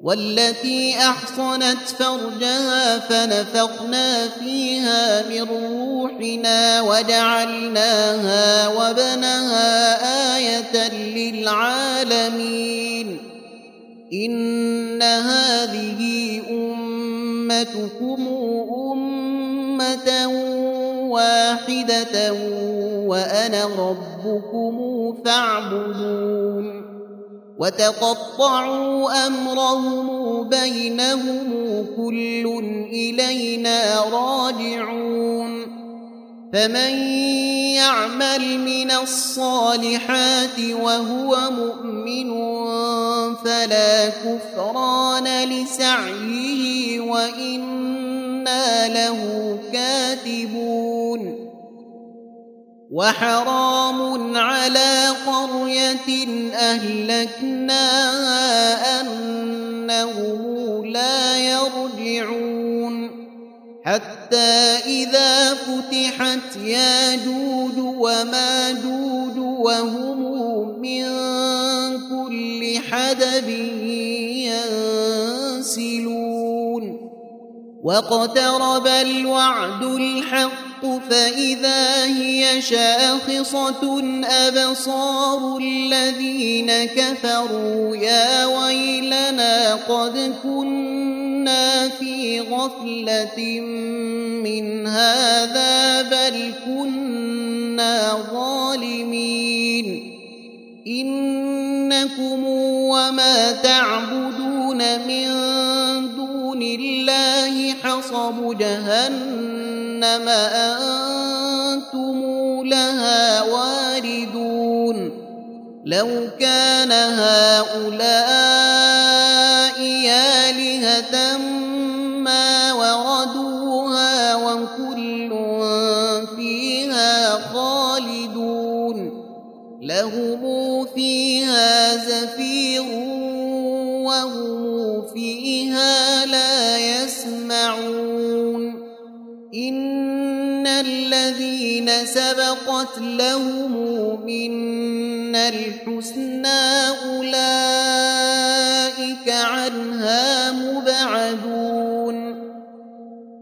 والتي أحصنت فرجها فنفخنا فيها من روحنا وجعلناها وابنها آية للعالمين إن هذه أمتكم أمة واحدة وأنا ربكم فاعبدون وتقطعوا أمرهم بينهم كل إلينا راجعون فمن يعمل من الصالحات وهو مؤمن فلا كفران لسعيه وإنا له كاتبون وحرام على قرية أهلكناها أنهم لا يرجعون حتى إذا فتحت ياجوج وماجوج وهم من كل حدب ينسلون واقترب الوعد الحق فإذا هي شاخصة أبصار الذين كفروا يا ويلنا قد كنا في غفلة من هذا بل كنا ظالمين إنكم وما تعبدون من دون الله حصب جهنم أنتم لها واردون لو كان هؤلاء آلهة ما وردوها وكل فيها خالدون لهم فيها زفير وهم فيها لا يسمعون إن الذين سبقت لهم منا الحسنى أولئك عنها مبعدون